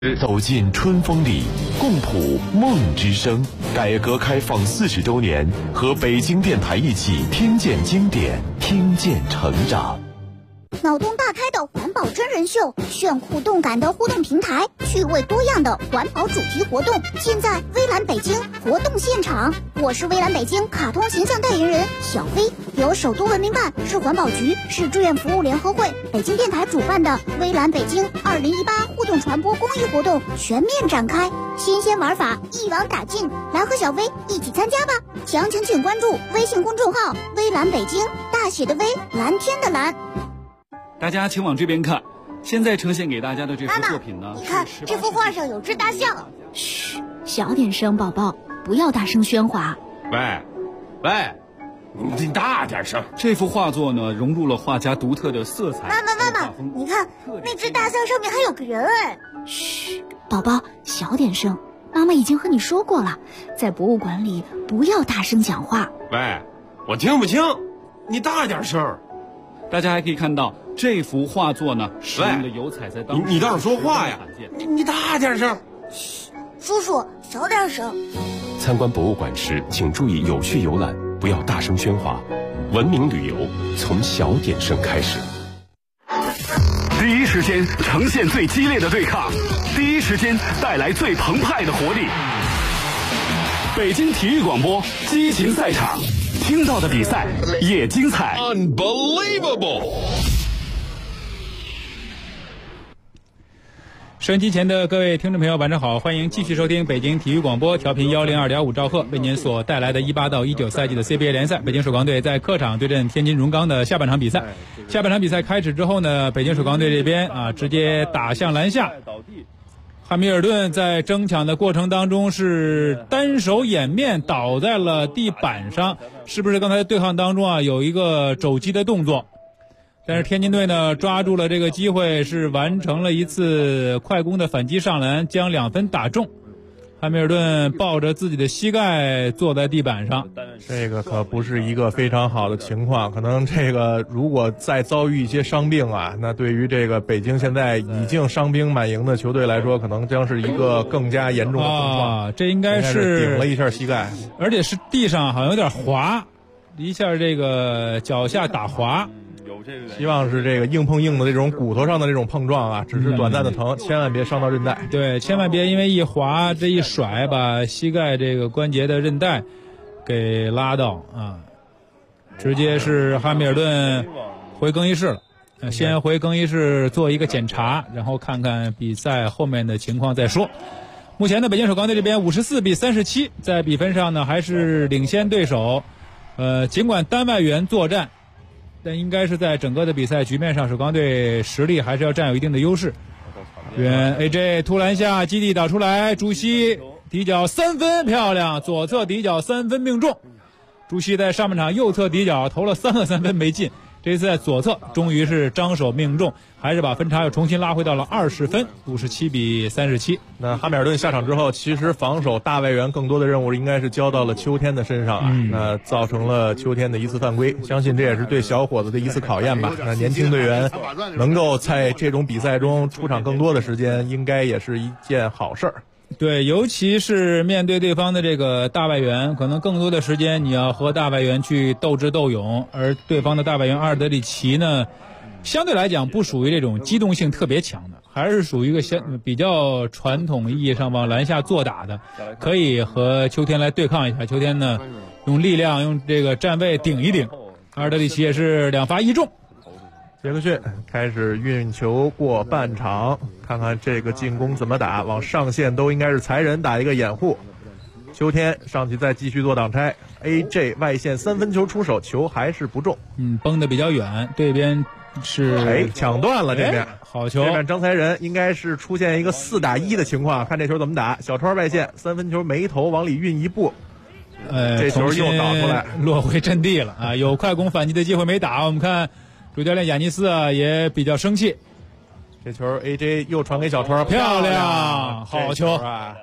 走进春风里，共谱梦之声。改革开放40周年，和北京电台一起听见经典，听见成长。 脑洞大开的环保真人秀，炫酷动感的互动平台，趣味多样的环保主题活动，现在微蓝北京活动现场。我是微蓝北京卡通形象代言人小飞，由首都文明办、市环保局、市志愿服务联合会、北京电台主办的微蓝北京2018互动传播公益活动全面展开，新鲜玩法一网打尽，来和小飞一起参加吧！详情请关注微信公众号微蓝北京，大写的微，蓝天的蓝。 大家请往这边看，现在呈现给大家的这幅作品呢， 你看这幅画上有只大象。 嘘，小点声，宝宝，不要大声喧哗。 喂，你大点声。 这幅画作呢，融入了画家独特的色彩。 妈妈，你看那只大象上面还有个人哎。 嘘，宝宝，小点声，妈妈已经和你说过了，在博物馆里不要大声讲话。 喂，我听不清，你大点声。 大家还可以看到这幅画作呢，使用的油彩在当中。 你倒是说话呀！你大点声。 嘘，叔叔小点声。 参观博物馆时，请注意有序游览，不要大声喧哗。文明旅游从小点声开始。 第一时间呈现最激烈的对抗，第一时间带来最澎湃的活力。北京体育广播激情赛场，听到的比赛也精彩。 Unbelievable！ 收音机前的各位听众朋友，晚上好，欢迎继续收听北京体育广播调频102.5兆赫为您所带来的18到19赛季的 CBA 联赛。北京首钢队在客场对阵天津荣钢的下半场比赛。下半场比赛开始之后呢，北京首钢队这边直接打向篮下。汉密尔顿在争抢的过程当中是单手掩面倒在了地板上，是不是刚才对抗当中有一个肘击的动作？但是天津队呢抓住了这个机会，是完成了一次快攻的反击上篮，将2分打中。汉密尔顿抱着自己的膝盖坐在地板上， 这个可不是一个非常好的情况。可能这个如果再遭遇一些伤病那对于这个北京现在已经伤兵满营的球队来说，可能将是一个更加严重的重创。 这应该是顶了一下膝盖， 而且是地上好像有点滑，一下这个脚下打滑。 希望是这个硬碰硬的这种骨头上的这种碰撞只是短暂的疼，千万别伤到韧带。 对，千万别因为一滑这一甩把膝盖这个关节的韧带给拉到直接是汉密尔顿回更衣室了。先回更衣室做一个检查，然后看看比赛后面的情况再说。目前呢，北京首钢队这边54比37，在比分上呢还是领先对手。尽管单外援作战，但应该是在整个的比赛局面上，首钢队实力还是要占有一定的优势。远 AJ 突篮下基地打出来，朱熹底角3分，漂亮，左侧底角3分命中。朱熹在上半场右侧底角投了3个3分没进，这次在左侧终于是张手命中，还是把分差又重新拉回到了20分，57比37。 那汉密尔顿下场之后，其实防守大外援更多的任务应该是交到了秋天的身上那造成了秋天的一次犯规，相信这也是对小伙子的一次考验吧。那年轻队员能够在这种比赛中出场更多的时间，应该也是一件好事儿。 对，尤其是面对对方的这个大外援，可能更多的时间你要和大外援去斗智斗勇，而对方的大外援阿尔德里奇呢，相对来讲不属于这种机动性特别强的，还是属于一个比较传统意义上往篮下做打的，可以和秋天来对抗一下。秋天呢，用力量用这个站位顶一顶，阿尔德里奇也是2罚1中。 杰克逊开始运球过半场，看看这个进攻怎么打，往上线都应该是才人打一个掩护。秋天上去再继续做挡拆 ，AJ 外线3分球出手，球还是不中， 崩得比较远，这边是抢断了，这边好球， 这边张才人应该是出现一个4打1的情况，看这球怎么打，小川外线3分球没投，往里运一步，这球又倒出来， 落回阵地了有快攻反击的机会没打，我们看主教练亚尼斯也比较生气。 这球 AJ 又传给小川， 漂亮，好球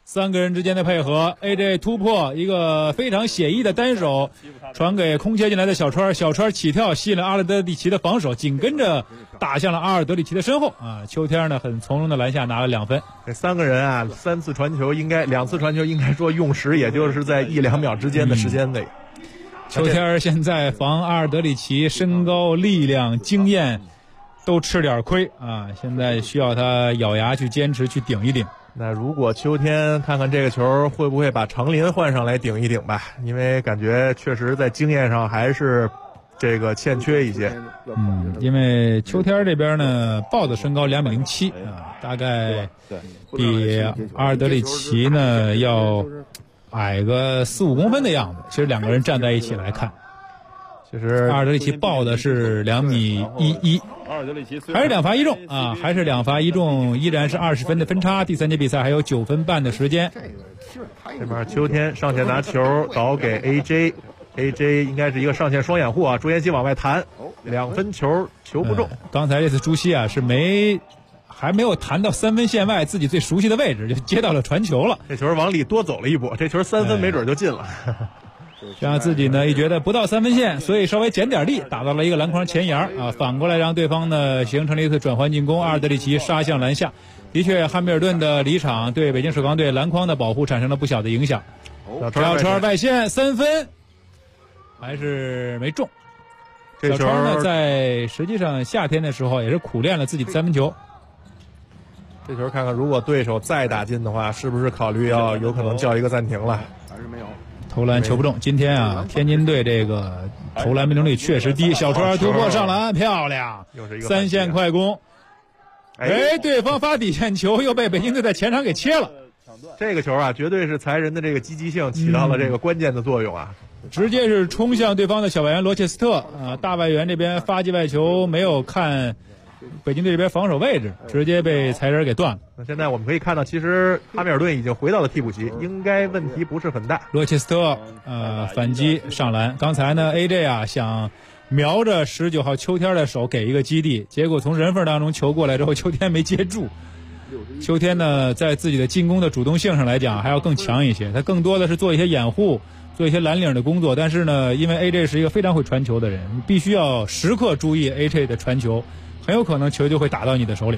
3个人之间的配合 ，AJ 突破一个非常写意的单手，传给空切进来的小川，小川起跳吸引了阿尔德里奇的防守，紧跟着打向了阿尔德里奇的身后啊。秋天呢很从容的篮下拿了2分。 这3个人啊，2次传球应该说用时也就是在1-2秒之间的时间内。 秋天现在防阿尔德里奇身高、力量、经验都吃点亏啊，现在需要他咬牙去坚持去顶一顶。 那如果秋天看看这个球会不会把长林换上来顶一顶吧，因为感觉确实在经验上还是这个欠缺一些。 因为秋天这边呢豹子身高2.07米啊，大概比阿尔德里奇呢要矮个4-5公分的样子。其实2个人站在一起来看，其实阿尔德里奇报的是2.11米，还是2罚1中啊，还是2罚1中，依然是20分的分差。第3节比赛还有9分半的时间。 这边秋天上线拿球倒给 AJ 应该是一个上线双掩护啊，朱彦西往外弹，2分球不中。 刚才这次朱熹啊是还没有弹到3分线外自己最熟悉的位置，就接到了传球了。 这球往里多走了一步，这球3分没准就进了。 这样自己呢一觉得不到3分线，所以稍微减点力打到了一个篮筐前沿啊，反过来让对方呢形成了一次转换进攻。阿尔德里奇杀向篮下，的确汉密尔顿的离场对北京首钢队篮筐的保护产生了不小的影响。小川外线3分还是没中。小川呢在实际上夏天的时候也是苦练了自己的3分球。 这球看看如果对手再打进的话，是不是考虑有可能叫一个暂停了？ 还是没有。 投篮球不中，今天啊，天津队这个投篮命中率确实低。小川突破上篮，漂亮，3线快攻。对方发底线球，又被北京队在前场给切了。 这个球啊，绝对是才人的这个积极性起到了这个关键的作用啊， 直接是冲向对方的小外援罗切斯特啊，大外援这边发际外球没有看北京队这边防守位置，直接被才人给断了。 那现在我们可以看到，其实哈密尔顿已经回到了替补席，应该问题不是很大。 罗切斯特反击上篮，刚才呢 AJ 啊想瞄着19号秋天的手给一个基地，结果从人缝当中球过来之后，秋天没接住。秋天呢在自己的进攻的主动性上来讲还要更强一些，他更多的是做一些掩护，做一些蓝领的工作，但是呢因为 AJ 是一个非常会传球的人，你必须要时刻注意 AJ 的传球，很有可能球就会打到你的手里。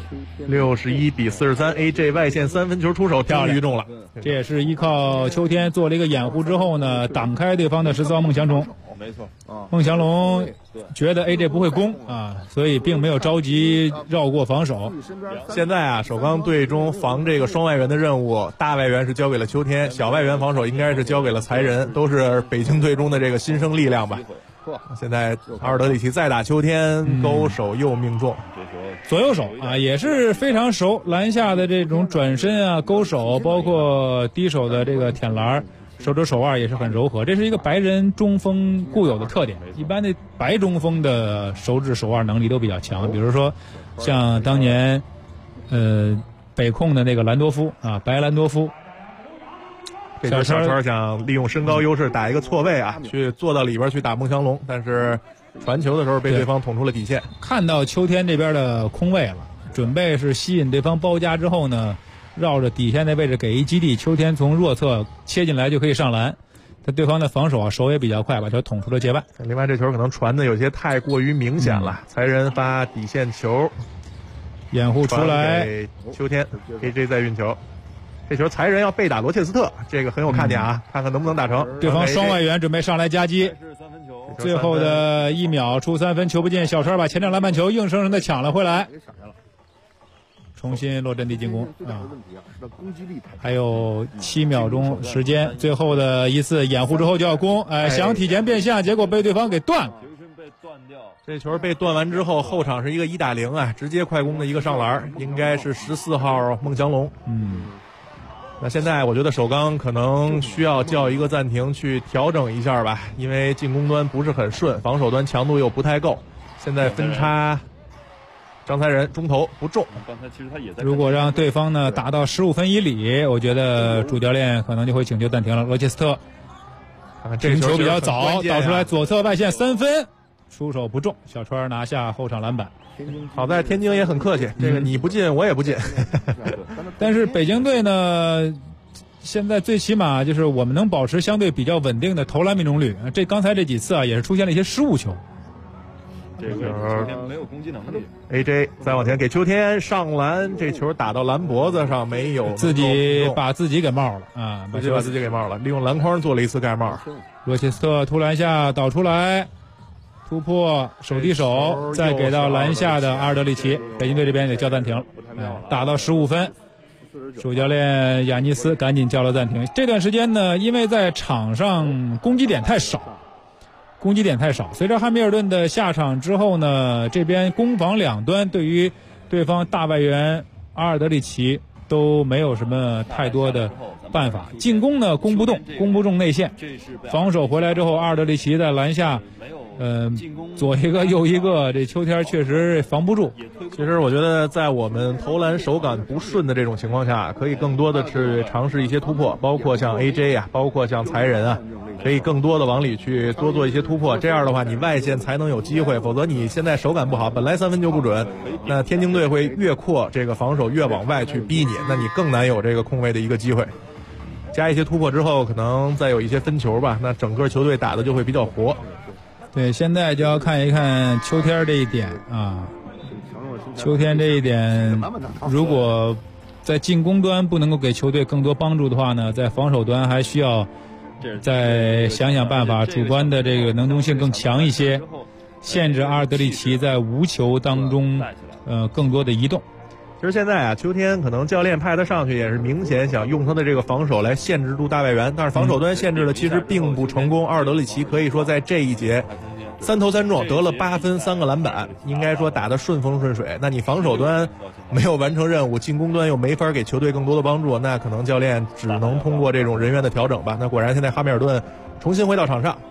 61-43 AJ 外线3分球出手，终于中了。 这也是依靠秋天做了一个掩护之后呢，挡开对方的14号孟祥龙。 没错啊， 孟祥龙觉得 AJ 不会攻啊，所以并没有着急绕过防守。 现在啊，首钢队中防这个双外援的任务，大外援是交给了秋天，小外援防守应该是交给了才人，都是北京队中的这个新生力量吧。现在阿尔德里奇再打秋天，勾手又命中， 左右手啊也是非常熟，篮下的这种转身啊、勾手，包括低手的这个舔篮，手肘手腕也是很柔和，这是一个白人中锋固有的特点。一般的白中锋的手指手腕能力都比较强，比如说像当年北控的那个兰多夫啊，白兰多夫。 这球小川想利用身高优势打一个错位啊，去坐到里边去打孟祥龙，但是传球的时候被对方捅出了底线。 看到秋天这边的空位了，准备是吸引对方包夹之后呢，绕着底线的位置给一基地，秋天从弱侧切进来就可以上篮。但对方的防守啊手也比较快，把球捅出了界外。 另外这球可能传的有些太过于明显了，才人发底线球， 掩护出来， 秋天 AJ 在运球。这球才人要被打罗切斯特，这个很有看点啊，看看能不能打成。 对方双外援准备上来夹击，最后的1秒出3分，球不进，小川把前场篮板球硬生生的抢了回来，重新落阵地进攻啊！还有7秒钟时间，最后的一次掩护之后就要攻，想体前变向，结果被对方给断了。 这球被断完之后，后场是一个1打0啊，直接快攻的一个上篮，应该是14号孟祥龙。那现在我觉得首钢可能需要叫一个暂停去调整一下吧，因为进攻端不是很顺，防守端强度又不太够。现在分差，张才人中投不中。 如果让对方呢打到15分以里，我觉得主教练可能就会请求暂停了。罗切斯特，这球比较早，导出来左侧外线3分，出手不中，小川拿下后场篮板。 好在天津也很客气，这个你不进我也不进。 但是北京队呢， 现在最起码就是我们能保持相对比较稳定的投篮命中率。这刚才这几次啊，也是出现了一些失误球。 这个没有攻击能力。AJ 再往前给秋天上篮，这球打到篮脖子上，没有自己把自己给冒了啊！ 把自己给冒了，利用篮筐做了一次盖帽。 罗切斯特突篮下导出来，突破手递手，再给到篮下的阿尔德里奇。北京队这边得叫暂停，打到15分。主教练亚尼斯赶紧叫了暂停。这段时间呢，因为在场上攻击点太少，随着汉密尔顿的下场之后呢，这边攻防两端对于对方大外援阿尔德里奇都没有什么太多的办法。进攻呢攻不中内线，防守回来之后，阿尔德里奇在篮下左一个右一个，这秋天确实防不住。 其实我觉得在我们投篮手感不顺的这种情况下，可以更多的去尝试一些突破，包括像 AJ 啊，包括像才人啊，可以更多的往里去多做一些突破。这样的话你外线才能有机会，否则你现在手感不好，本来3分就不准，那天津队会越扩这个防守，越往外去逼你，那你更难有这个空位的一个机会。加一些突破之后，可能再有一些分球吧，那整个球队打的就会比较活。 对，现在就要看一看秋天这一点啊。秋天这一点，如果在进攻端不能够给球队更多帮助的话呢，在防守端还需要再想想办法，主观的这个能动性更强一些，限制阿尔德里奇在无球当中更多的移动。 其实现在啊，秋天可能教练派他上去也是明显想用他的这个防守来限制住大外援，但是防守端限制的其实并不成功。阿尔德里奇可以说在这一节3投3中，得了8分3个篮板，应该说打得顺风顺水。那你防守端没有完成任务，进攻端又没法给球队更多的帮助，那可能教练只能通过这种人员的调整吧。那果然现在哈密尔顿重新回到场上，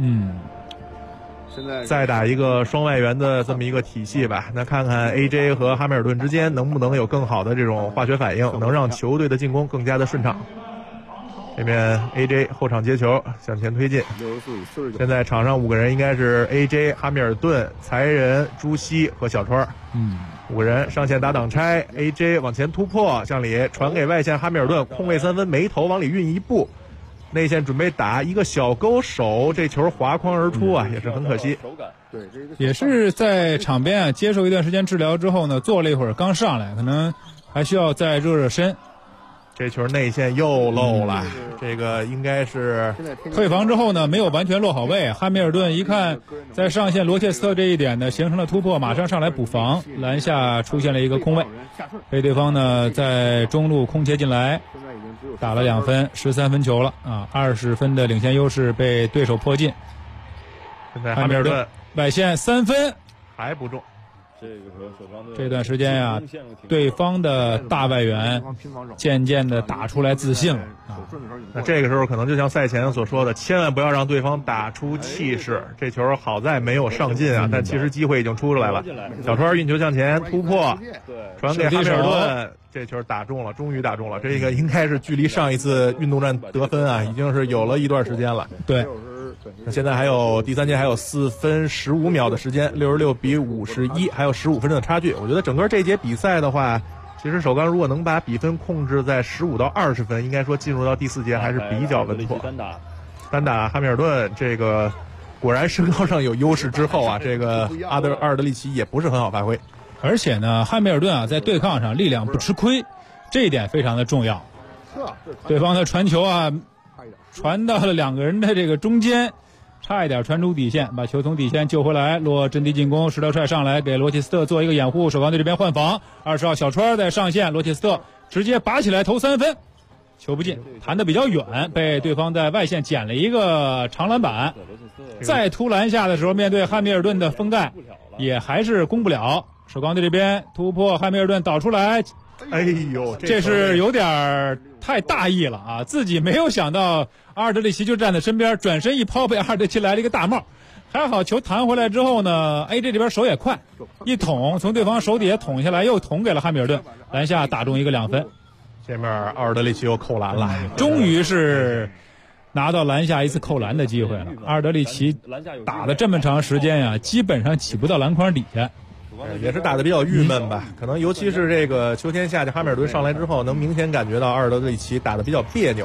再打一个双外援的这么一个体系吧。那看看 AJ 和哈密尔顿之间能不能有更好的这种化学反应，能让球队的进攻更加的顺畅。这边 AJ 后场接球向前推进，现在场上5个人应该是 AJ、哈密尔顿、才人、朱熹和小川，5个人上线打挡拆。AJ 往前突破向里传给外线哈密尔顿，空位3分没投，往里运一步，内线准备打一个小勾手，这球滑框而出啊，也是很可惜。 也是在场边啊接受一段时间治疗之后呢，坐了一会儿刚上来，可能还需要再热热身。 这球内线又漏了，这个应该是退防之后呢，没有完全落好位。汉密尔顿一看在上线罗切斯特这一点呢形成了突破，马上上来补防，篮下出现了一个空位，被对方呢在中路空切进来，打了2分，13分球了啊，20分的领先优势被对手迫近。 现在汉密尔顿外线3分还不中。 这段时间呀，对方的大外援渐渐的打出来自信了啊。 那这个时候可能就像赛前所说的，千万不要让对方打出气势。这球好在没有上进啊，但其实机会已经出来了。小川运球向前突破，传给哈密尔顿，这球打中了，终于打中了。这个应该是距离上一次运动战得分啊，已经是有了一段时间了。 对。 那现在还有第3节还有4分15秒的时间，66比51，还有15分的差距。我觉得整个这节比赛的话，其实首钢如果能把比分控制在15到20分，应该说进入到第4节还是比较稳妥。单打哈密尔顿，这个果然身高上有优势之后啊，这个阿尔德里奇也不是很好发挥。 而且呢，汉密尔顿啊在对抗上力量不吃亏，这一点非常的重要。对方的传球啊传到了2个人的这个中间，差一点传出底线，把球从底线救回来，落阵地进攻，石头帅上来给罗切斯特做一个掩护，首钢队这边换防，20号小川在上线，罗切斯特直接拔起来投3分，球不进，弹得比较远，被对方在外线捡了一个长篮板，再突篮下的时候，面对汉密尔顿的封盖也还是攻不了，首钢队这边突破，汉密尔顿导出来， 哎呦， 这是有点太大意了啊！自己没有想到阿尔德里奇就站在身边，转身一抛，被阿尔德里奇来了一个大帽。还好球弹回来之后呢 ，AJ 这边手也快，一捅从对方手底下捅下来，又捅给了汉密尔顿，篮下打中一个2分。 这面阿尔德里奇又扣篮了， 终于是拿到篮下一次扣篮的机会了。阿尔德里奇打了这么长时间呀，基本上起不到篮筐底下。 也是打得比较郁闷吧，可能尤其是这个秋天夏季哈密尔顿上来之后，能明显感觉到阿尔德里奇打得比较别扭。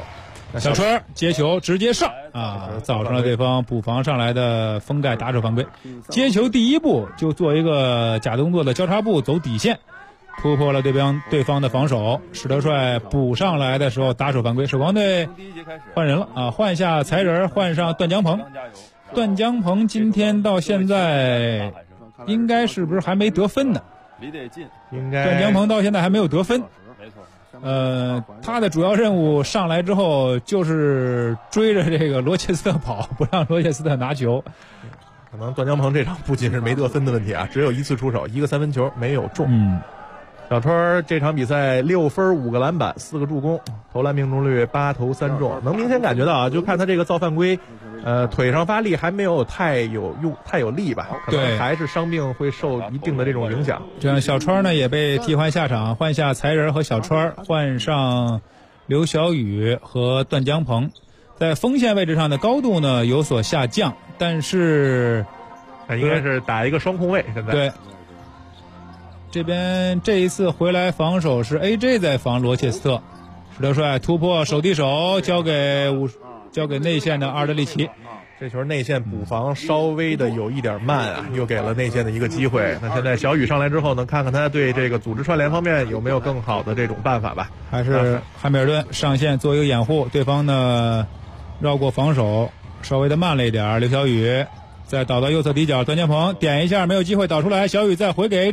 小川接球直接上啊，造成了对方补防上来的封盖打手犯规。接球第一步就做一个假动作的交叉步走底线，突破了对方的防守。史德帅补上来的时候打手犯规，首光队换人了啊，换下才人，换上段江鹏。段江鹏今天到现在应该是不是还没得分呢？ 应该段江鹏到现在还没有得分。他的主要任务上来之后就是追着这个罗切斯特跑，不让罗切斯特拿球。 可能段江鹏这场不仅是没得分的问题啊，只有一次出手，1个3分球没有中。小川这场比赛6分5个篮板4个助攻，投篮命中率8投3中，能明显感觉到啊，就看他这个造犯规，腿上发力还没有太有力吧，可能还是伤病会受一定的这种影响。 这样小川呢也被替换下场，换下才人和小川，换上刘晓宇和段江鹏，在锋线位置上的高度呢有所下降，但是应该是打一个双控卫。现在对。这边这一次回来防守是 AJ 在防罗切斯特，史德帅突破手递手交给内线的阿尔德里奇。 这球内线补防稍微的有一点慢啊，又给了内线的一个机会。那现在小雨上来之后呢，看看他对这个组织串联方面有没有更好的这种办法吧。 还是汉密尔顿上线做一个掩护，对方呢绕过防守稍微的慢了一点。刘晓宇再倒到右侧底角，段江鹏点一下没有机会导出来，小雨再回给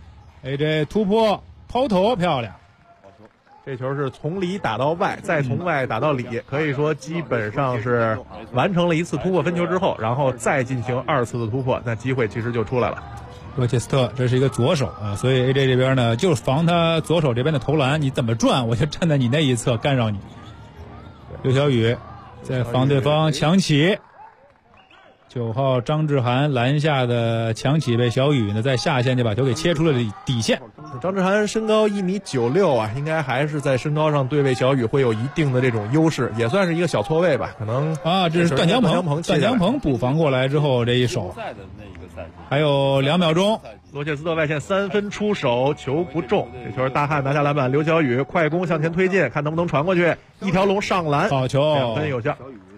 AJ 突破抛投漂亮。 这球是从里打到外，再从外打到里，可以说基本上是完成了一次突破分球之后，然后再进行2次的突破，那机会其实就出来了。 罗切斯特这是一个左手啊，所以 AJ 这边呢就防他左手这边的投篮，你怎么转我就站在你那一侧干扰你。刘晓宇在防对方强起，9号张志涵篮下的强起被小雨呢在下线就把球给切出了底线。 张志涵身高1.96米啊，应该还是在身高上对位小雨会有一定的这种优势，也算是一个小错位吧，可能啊，这是段江鹏补防过来之后这一手，还有2秒钟， 罗切斯特外线3分出手，球不中，这球大汉拿下篮板，刘晓宇快攻向前推进，看能不能传过去，一条龙上篮， 好球 ，2分有效。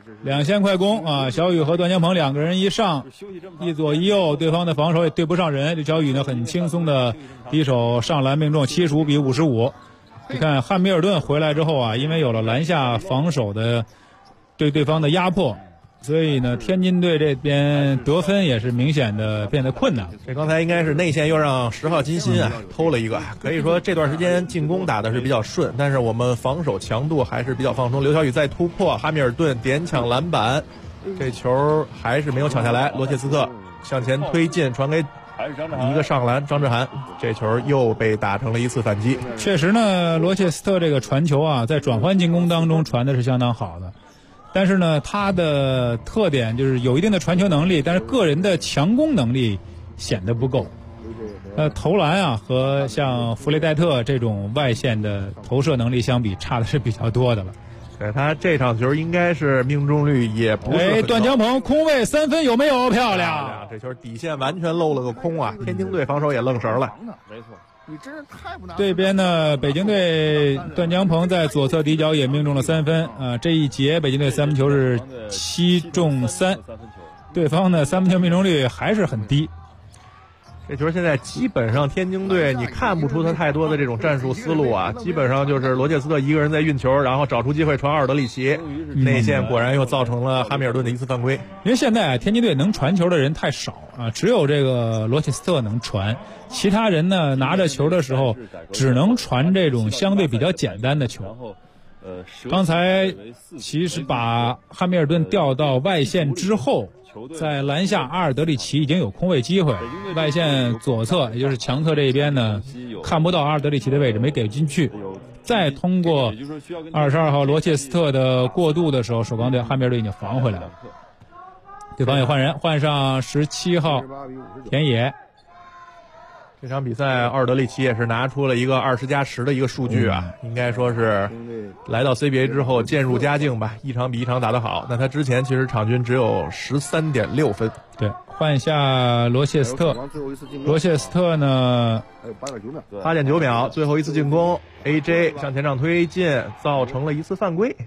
2线快攻啊！小雨和段江鹏2个人一上，一左一右，对方的防守也对不上人。这小雨呢很轻松的低手上篮命中，75比55。你看汉密尔顿回来之后啊，因为有了篮下防守的对对方的压迫，所以呢天津队这边得分也是明显的变得困难。 这刚才应该是内线又让10号金鑫偷了一个，可以说这段时间进攻打的是比较顺，但是我们防守强度还是比较放松。刘晓宇再突破，哈密尔顿点抢篮板，这球还是没有抢下来。罗切斯特向前推进，传给一个上篮，张志涵，这球又被打成了一次反击。 确实呢，罗切斯特这个传球啊，在转换进攻当中传的是相当好的。但是呢，他的特点就是有一定的传球能力，但是个人的强攻能力显得不够。投篮啊和像弗雷戴特这种外线的投射能力相比，差的是比较多的了。 对，他这场球应该是命中率也不是很高。 段江鹏空位3分有没有？漂亮！ 这球底线完全漏了个空啊！天津队防守也愣神了。 没错。你真是太不难。 这边呢，北京队段江鹏在左侧底角也命中了3分啊！这一节北京队三分球是7中3，对方的三分球命中率还是很低。 这球现在基本上天津队你看不出他太多的这种战术思路啊，基本上就是罗切斯特一个人在运球，然后找出机会传阿尔德里奇，内线果然又造成了哈密尔顿的一次犯规。 因为现在天津队能传球的人太少啊，只有这个罗切斯特能传，其他人呢拿着球的时候只能传这种相对比较简单的球。刚才其实把汉密尔顿调到外线之后，在篮下阿尔德里奇已经有空位机会，外线左侧也就是强侧这一边呢看不到阿尔德里奇的位置，没给进去，再通过22号罗切斯特的过渡的时候，首钢队汉密尔顿已经防回来了，对方也换人，换上17号田野。 这场比赛阿尔德里奇也是拿出了一个20+10的一个数据啊，应该说是来到 CBA 之后渐入佳境吧，一场比一场打得好。那他之前其实场均只有13.6分。 对，换下罗切斯特，罗切斯特呢 8.9秒，最后一次进攻 AJ 向前场推进，造成了一次犯规。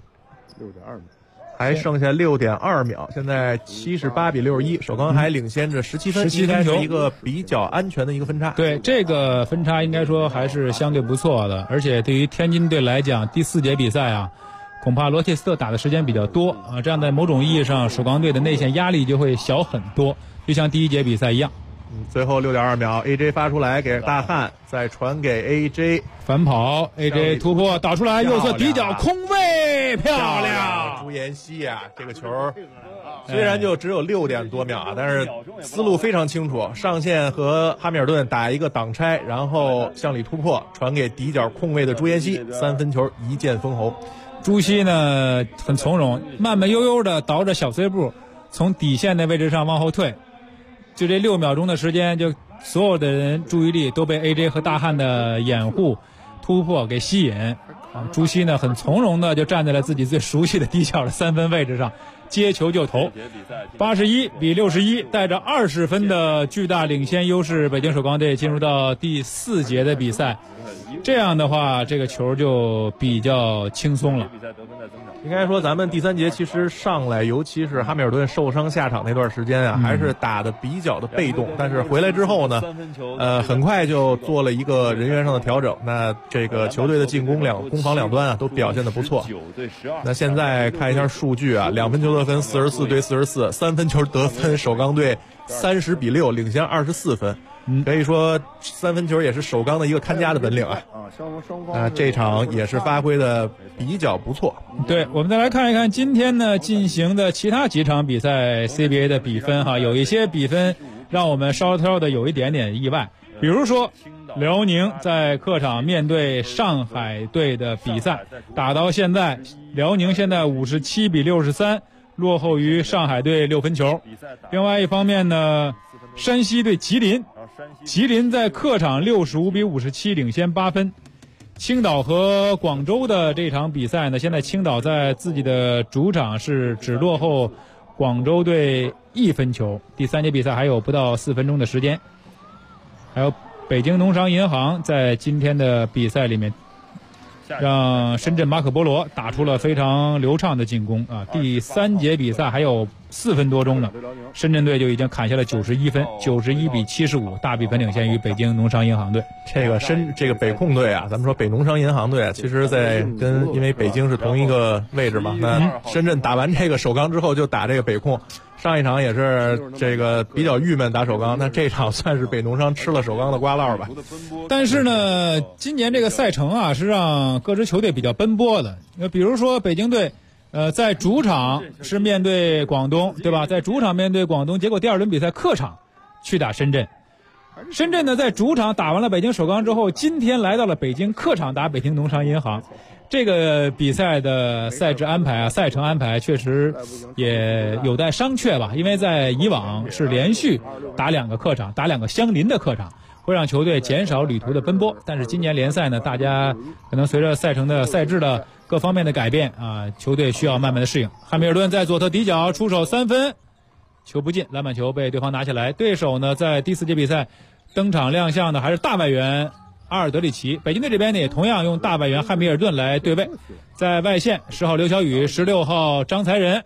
还剩下6.2秒，现在78比61，首钢还领先着17分，应该是一个比较安全的一个分差。 对，这个分差应该说还是相对不错的，而且对于天津队来讲，第4节比赛啊，恐怕罗切斯特打的时间比较多啊，这样在某种意义上，首钢队的内线压力就会小很多，就像第1节比赛一样。 最后6.2秒 ，AJ 发出来给大汉，再传给 AJ， 反跑 ，AJ 突破打出来，右侧底角空位，漂亮！ 朱彦西啊，这个球虽然就只有6点多秒啊，但是思路非常清楚，上线和哈密尔顿打一个挡拆，然后向里突破，传给底角空位的朱彦西，3分球一剑封喉。 朱熹呢很从容，慢慢悠悠的倒着小碎步，从底线的位置上往后退。就这6秒钟的时间，就所有的人注意力都被 AJ 和大汉的掩护、突破给吸引。朱熹呢很从容的就站在了自己最熟悉的底角的3分位置上，接球就投。81比61，带着20分的巨大领先优势，北京首钢队进入到第4节的比赛。这样的话，这个球就比较轻松了。 应该说，咱们第3节其实上来，尤其是哈密尔顿受伤下场那段时间啊，还是打得比较的被动。但是回来之后呢，很快就做了一个人员上的调整。那这个球队的进攻攻防两端啊，都表现得不错。那现在看一下数据啊，2分球得分44对44，3分球得分首钢队30比6，领先24分。可以说3分球也是首钢的一个看家的本领啊。这场也是发挥的比较不错。 对，我们再来看一看今天呢进行的其他几场比赛 CBA 的比分哈，有一些比分让我们稍稍的有一点点意外。比如说辽宁在客场面对上海队的比赛，打到现在，辽宁现在57比63，落后于上海队6分球。另外一方面呢，山西对吉林在客场65比57领先8分。青岛和广州的这场比赛呢，现在青岛在自己的主场是只落后广州队1分球。第3节比赛还有不到4分钟的时间。还有北京农商银行在今天的比赛里面让深圳马可波罗打出了非常流畅的进攻啊！第3节比赛还有4分多钟呢，深圳队就已经砍下了91分，91比75，大比分领先于北京农商银行队。 这个北控队啊，咱们说北农商银行队啊，其实因为北京是同一个位置嘛，那深圳打完这个首钢之后就打这个北控。上一场也是这个比较郁闷打首钢，那这场算是北农商吃了首钢的瓜烙吧。 但是呢，今年这个赛程啊是让各支球队比较奔波的。比如说北京队，在主场是面对广东，对吧？在主场面对广东，结果第2轮比赛客场去打深圳。深圳呢在主场打完了北京首钢之后，今天来到了北京客场打北京农商银行。这个比赛的赛制安排啊，赛程安排确实也有待商榷吧，因为在以往是连续打2个客场，打2个相邻的客场，会让球队减少旅途的奔波。但是今年联赛呢，大家可能随着赛程的赛制的各方面的改变啊，球队需要慢慢的适应。汉密尔顿在左侧底角出手3分，球不进，篮板球被对方拿下来。对手呢在第4节比赛登场亮相的还是大外援阿尔德里奇。北京队这边呢也同样用大外援汉密尔顿来对位，在外线10号刘晓宇，16号张才仁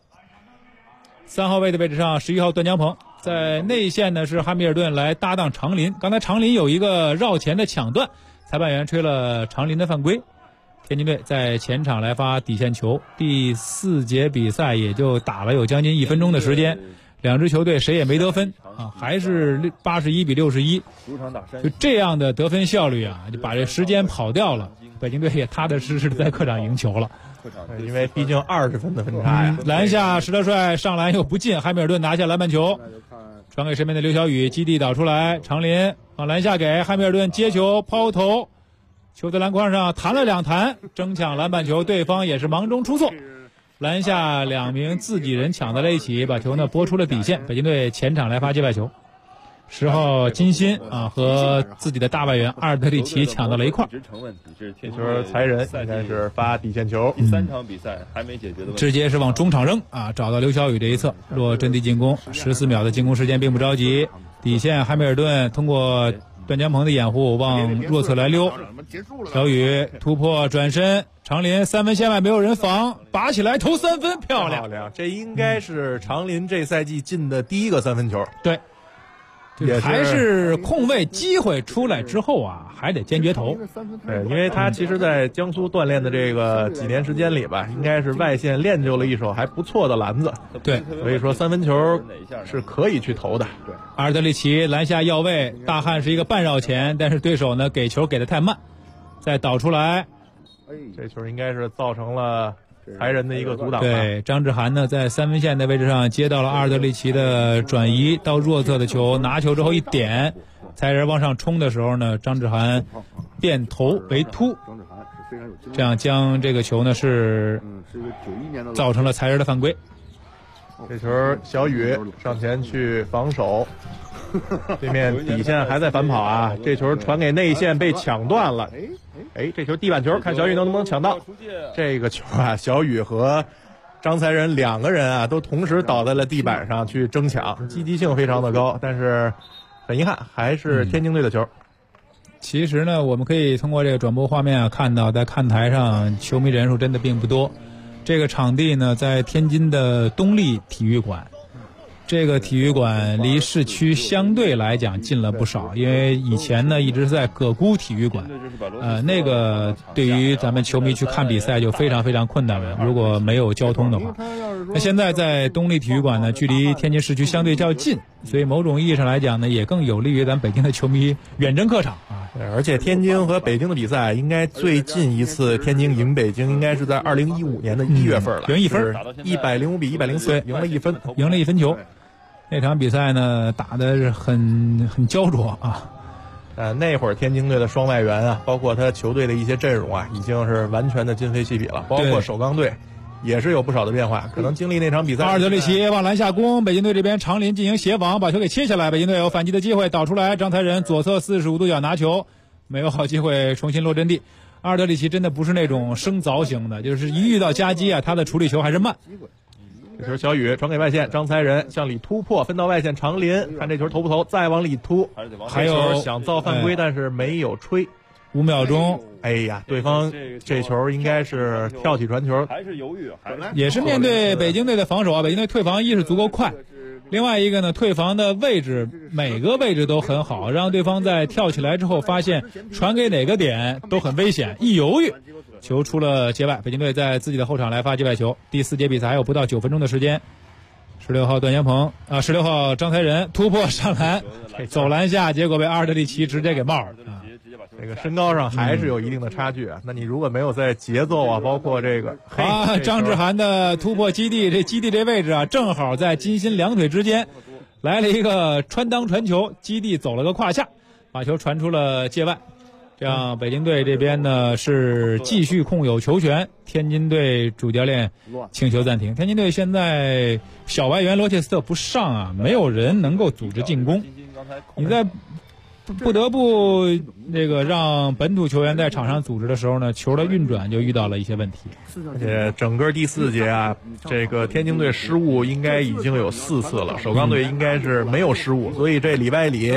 ，3号位的位置上11号段江鹏，在内线呢是汉密尔顿来搭档长林。刚才长林有一个绕前的抢断，裁判员吹了长林的犯规。天津队在前场来发底线球。第4节比赛也就打了有将近1分钟的时间，两支球队谁也没得分啊，还是81比61，就这样的得分效率啊，就把这时间跑掉了。北京队也踏踏实实的在客场赢球了， 因为毕竟20分的分差呀。 篮下石德帅上篮又不进，汉密尔顿拿下篮板球，传给身边的刘晓宇，基地导出来，长林往篮下给汉密尔顿接球抛投，球在篮筐上弹了2弹，争抢篮板球，对方也是忙中出错。篮下2名自己人抢在了一起，把球呢拨出了底线。北京队前场来发界外球，10号金鑫啊和自己的大外援阿尔德里奇抢到了一块。 这球才人应该是发底线球。 第3场比赛还没解决的问题， 直接是往中场扔啊，找到刘晓宇这一侧落阵地进攻，14秒的进攻时间并不着急。底线汉密尔顿通过段江鹏的掩护往弱侧来溜，小雨突破转身，长林3分线外没有人防，拔起来投3分，漂亮！ 这应该是长林这赛季进的第一个3分球。 对，还是空位机会出来之后啊，还得坚决投。 对，因为他其实在江苏锻炼的这个几年时间里吧，应该是外线练就了一手还不错的篮子。 对， 所以说3分球是可以去投的。 对，阿尔德里奇篮下要位，大汉是一个半绕前，但是对手呢给球给得太慢，再导出来， 这球应该是造成了才人的一个阻挡。 对，张志涵呢在3分线的位置上接到了阿尔德里奇的转移到弱侧的球，拿球之后一点，才人往上冲的时候呢，张志涵变头为突，这样将这个球呢是造成了才人的犯规。 这球小雨上前去防守，对面底线还在反跑啊，这球传给内线被抢断了。这球地板球，看小雨能不能抢到。这个球啊，小雨和张才仁2个人啊都同时倒在了地板上去争抢，积极性非常的高，但是很遗憾还是天津队的球。 其实呢，我们可以通过这个转播画面啊看到，在看台上球迷人数真的并不多。这个场地呢在天津的东丽体育馆，这个体育馆离市区相对来讲近了不少，因为以前呢一直在葛沽体育馆，那个对于咱们球迷去看比赛就非常非常困难了，如果没有交通的话。那现在在东丽体育馆呢，距离天津市区相对较近，所以某种意义上来讲呢，也更有利于咱北京的球迷远征客场啊。 而且天津和北京的比赛，应该最近一次天津赢北京应该是在2015年的1月份了， 赢1分 ，105比104，赢了1分， 赢了1分球。那场比赛呢打的是很焦灼啊。 那会儿天津队的双外援啊，包括他球队的一些阵容啊，已经是完全的今非昔比了，包括首钢队也是有不少的变化，可能经历那场比赛。 阿尔德里奇往篮下攻，北京队这边长林进行协防，把球给切下来，北京队有反击的机会，导出来，张才仁左侧45度角拿球，没有好机会重新落阵地。阿尔德里奇真的不是那种生凿型的，就是一遇到夹击啊，他的处理球还是慢。 这球小雨传给外线，张才仁向里突破，分到外线长林，看这球投不投，再往里突， 还有想造犯规，但是没有吹。 5秒钟， 哎呀，对方这球应该是跳起传球， 还是犹豫， 也是面对北京队的防守啊。北京队退防一是足够快，另外一个呢，退防的位置每个位置都很好，让对方在跳起来之后发现传给哪个点都很危险，一犹豫球出了界外，北京队在自己的后场来发界外球。第4节比赛还有不到9分钟的时间。16号段江鹏16号张才仁突破上篮，走篮下，结果被阿尔德里奇直接给冒了啊。 这个身高上还是有一定的差距啊。那你如果没有在节奏啊，包括这个张志涵的突破基地，这基地这位置啊，正好在金鑫2腿之间，来了一个穿裆传球，基地走了个胯下，把球传出了界外。这样北京队这边呢是继续控有球权，天津队主教练请求暂停。天津队现在小外援罗切斯特不上啊，没有人能够组织进攻，你在不得不那个让本土球员在场上组织的时候呢，球的运转就遇到了一些问题。 而且整个第4节啊，这个天津队失误应该已经有4次了，首钢队应该是没有失误，所以这里外里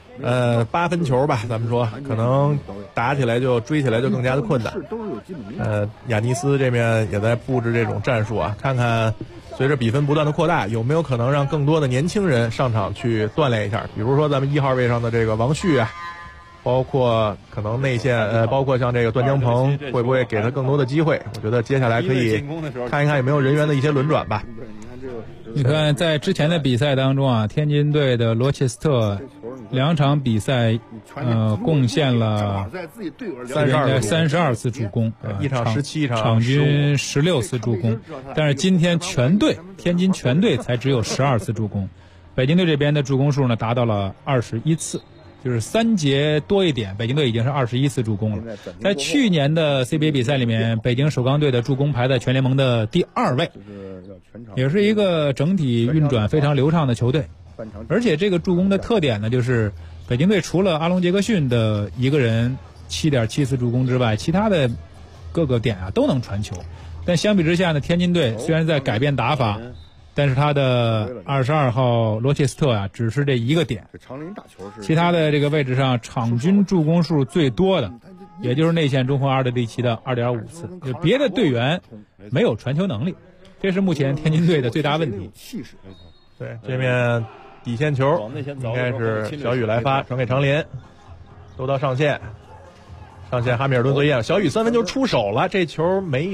8分球吧，咱们说可能打起来就追起来就更加的困难。亚尼斯这边也在布置这种战术啊，看看随着比分不断的扩大，有没有可能让更多的年轻人上场去锻炼一下？比如说咱们1号位上的这个王旭啊，包括可能内线包括像这个段江鹏，会不会给他更多的机会？我觉得接下来可以看一看有没有人员的一些轮转吧。 你看在之前的比赛当中啊，天津队的罗切斯特2场比赛贡献了32次助攻， 一场17场， 场均16次助攻，但是今天天津全队才只有12次助攻，北京队这边的助攻数呢达到了21次，就是3节多一点，北京队已经是21次助攻了。在去年的 CBA 比赛里面，北京首钢队的助攻排在全联盟的第2位，也是一个整体运转非常流畅的球队。而且这个助攻的特点呢，就是北京队除了阿隆杰克逊的一个人7.7次助攻之外，其他的各个点啊都能传球。但相比之下呢，天津队虽然在改变打法， 但是他的22号罗切斯特啊，只是这一个点，其他的这个位置上场均助攻数最多的，也就是内线中锋阿尔德里奇的2.5次，就别的队员没有传球能力，这是目前天津队的最大问题。 对，这面底线球应该是小雨来发，传给长林，都到上线，哈密尔顿作业，小雨3分球出手了，这球没